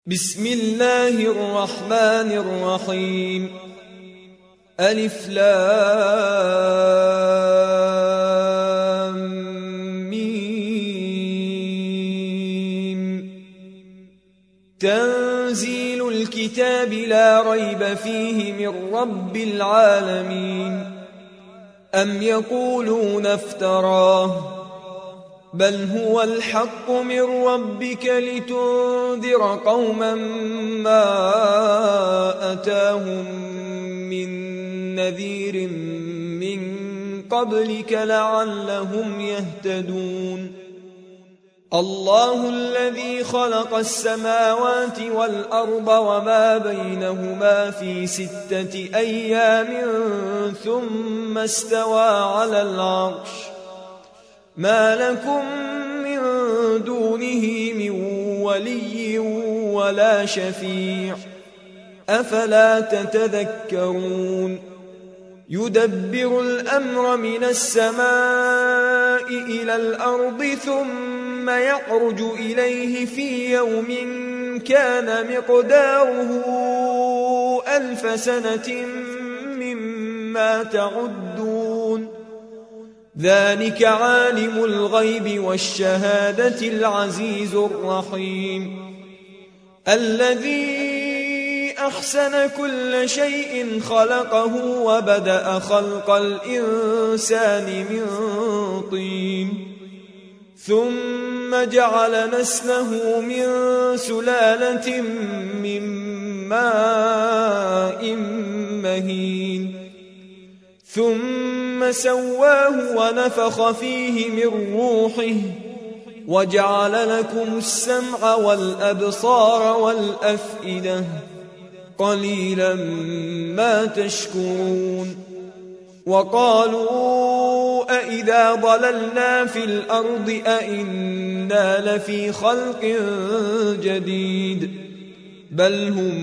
بسم الله الرحمن الرحيم. ألف لام ميم. تنزيل الكتاب لا ريب فيه من رب العالمين. أم يقولون افتراه بل هو الحق من ربك لتنذر قوما ما أتاهم من نذير من قبلك لعلهم يهتدون. الله الذي خلق السماوات والأرض وما بينهما في 6 أيام ثم استوى على العرش. ما لكم من دونه من ولي ولا شفيع أفلا تتذكرون. يدبر الأمر من السماء إلى الأرض ثم يعرج إليه في يوم كان مقداره 1000 سنة مما تعدون. ذلك عالم الغيب والشهادة العزيز الرحيم. الذي أحسن كل شيء خلقه وبدأ خلق الإنسان من طين ثم جعل نسله من سلالة من ماء مهين ثم سواه ونفخ فيه من روحه وجعل لكم السمع والأبصار والأفئدة قليلا ما تشكرون. وقالوا أئذا ضللنا في الأرض أئنا لفي خلق جديد بل هم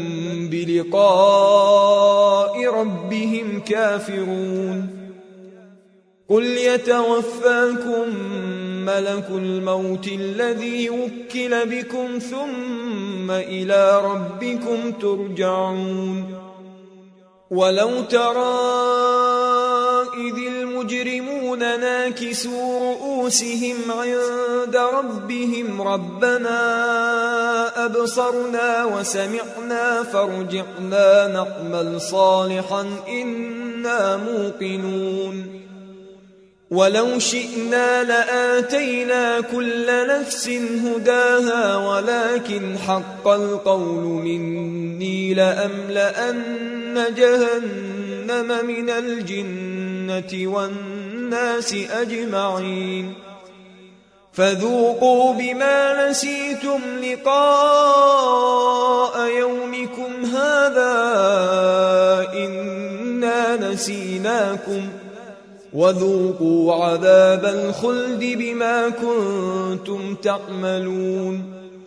بلقاء ربهم كافرون. قل يتوفاكم ملك الموت الذي وكل بكم ثم إلى ربكم ترجعون. ولو ترى إذ المجرمون ناكسوا رؤوسهم عند ربهم ربنا أبصرنا وسمعنا فارجعنا نعمل صالحا إنا موقنون. ولو شئنا لآتينا كل نفس هداها ولكن حق القول مني لأملأن جهنم من الجنة والناس أجمعين. فذوقوا بما نسيتم لقاء يومكم هذا إنا نسيناكم وذوقوا عذاب الخلد بما كنتم تعملون.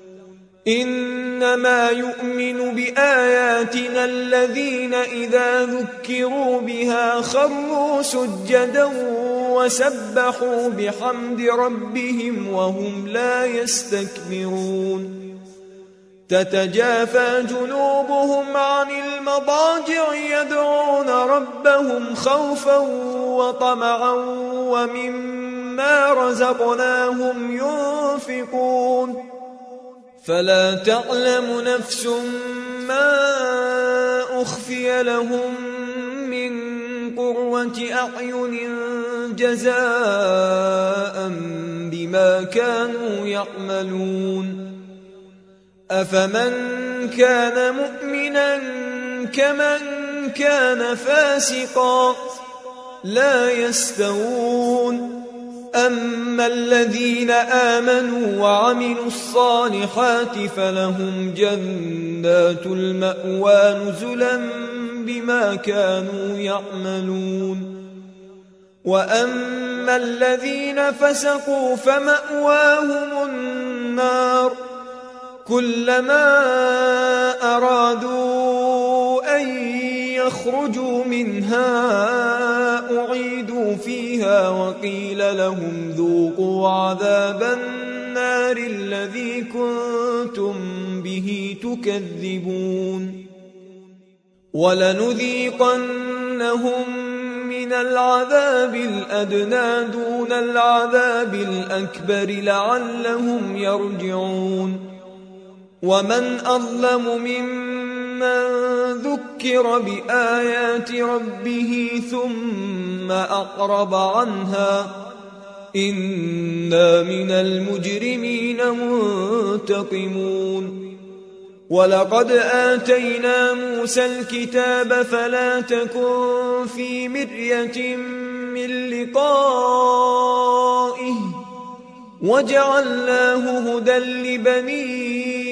إنما يؤمن بآياتنا الذين إذا ذكروا بها خروا سجدا وسبحوا بحمد ربهم وهم لا يستكبرون. تتجافى جنوبهم عن المضاجع يدعون ربهم خوفا وطمعا ومما رزقناهم ينفقون. فلا تعلم نفس ما أخفي لهم من قرة أعين جزاء بما كانوا يعملون. أفمن كان مؤمنا كمن كان فاسقا لا يستوون. أما الذين آمنوا وعملوا الصالحات فلهم جنات المأوى نزلا بما كانوا يعملون. وأما الذين فسقوا فمأواهم النار كلما أرادوا أن يخرجوا منها أعيدوا فيها وقيل لهم ذوقوا عذاب النار الذي كنتم به تكذبون ولنذيقنهم من العذاب الأدنى دون العذاب الأكبر لعلهم يرجعون ومن أظلم ممن ذكر بآيات ربه ثم أعرض عنها إنا من المجرمين منتقمون ولقد آتينا موسى الكتاب فلا تكن في مرية من لقائه وجعلناه هدى لبني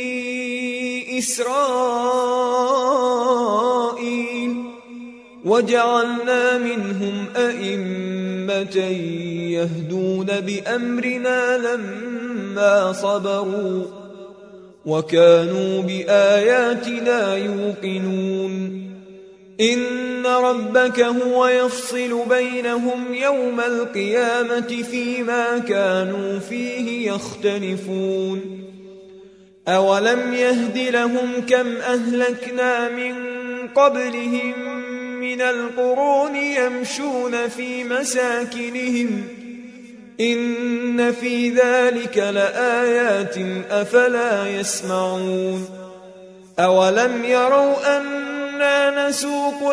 إسرائيل وجعلنا منهم أئمة يهدون بأمرنا لما صبروا وكانوا بآياتنا يوقنون إن ربك هو يفصل بينهم يوم القيامة فيما كانوا فيه يختلفون أولم يهد لهم كم أهلكنا من قبلهم من القرون يمشون في مساكنهم إن في ذلك لآيات أفلا يسمعون أولم يروا أنا نسوق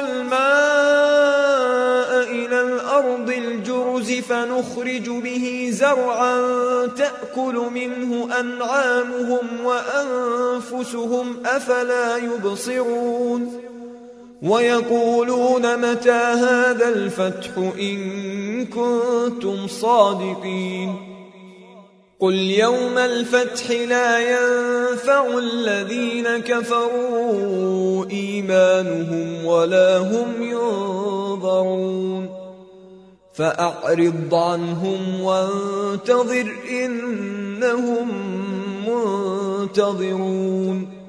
الماء إلى الأرض الجرز فنخرج به زرعا تأكل منه أنعامهم وأنفسهم أفلا يبصرون ويقولون متى هذا الفتح إن كنتم صادقين قل يوم الفتح لا ينفع الذين كفروا إيمانهم ولا هم ينظرون فأعرض عنهم وانتظر إنهم منتظرون